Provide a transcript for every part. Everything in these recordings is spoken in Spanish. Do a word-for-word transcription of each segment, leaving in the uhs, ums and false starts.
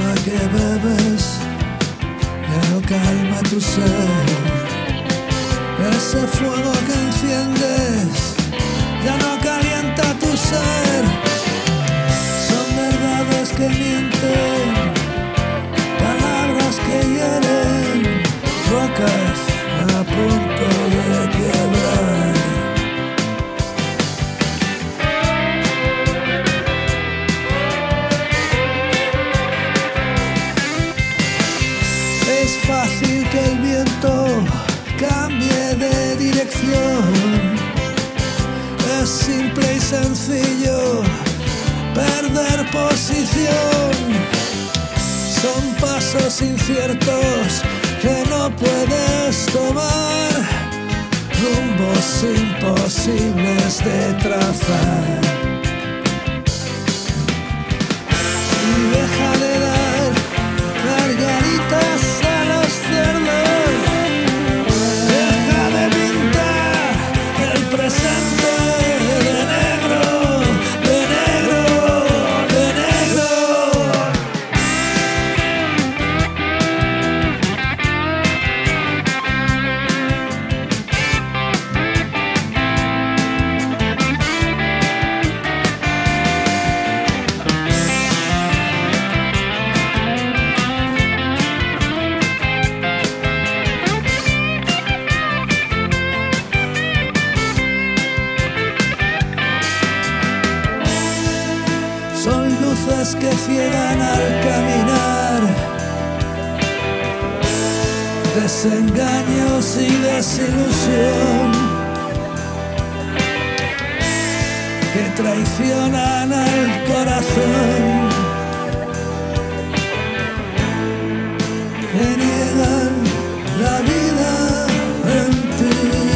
agua que bebes ya no calma tu sed. Ese fuego que enciendes ya no calienta tu ser. Son verdades que mienten, palabras que hieren, rocas a punto de quebrar. Es fácil que el viento cambie de dirección. Es simple y sencillo perder posición. Son pasos inciertos que no puedes tomar, rumbos imposibles de trazar. Y deja de dar margaritas a los cerdos. Deja de pintar el presente de negro, de negro, de negro. Son luces que ciegan al caminar, desengaños y desilusión que traicionan al corazón, que niegan la vida en ti.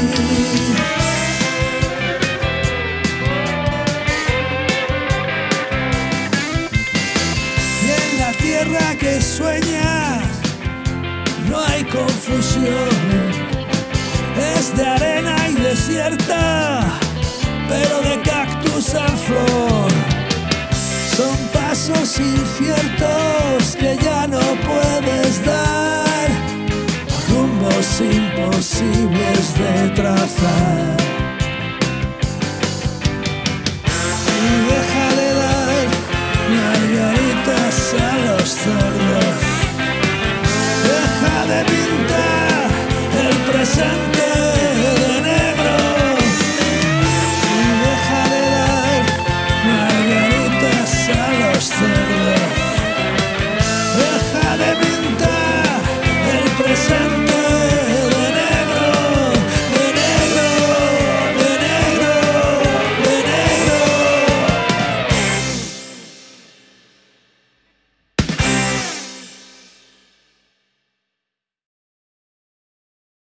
Tierra que sueñas, no hay confusión. Es de arena y desierta, pero de cactus en flor. Son pasos inciertos que ya no puedes dar, rumbos imposibles de trazar.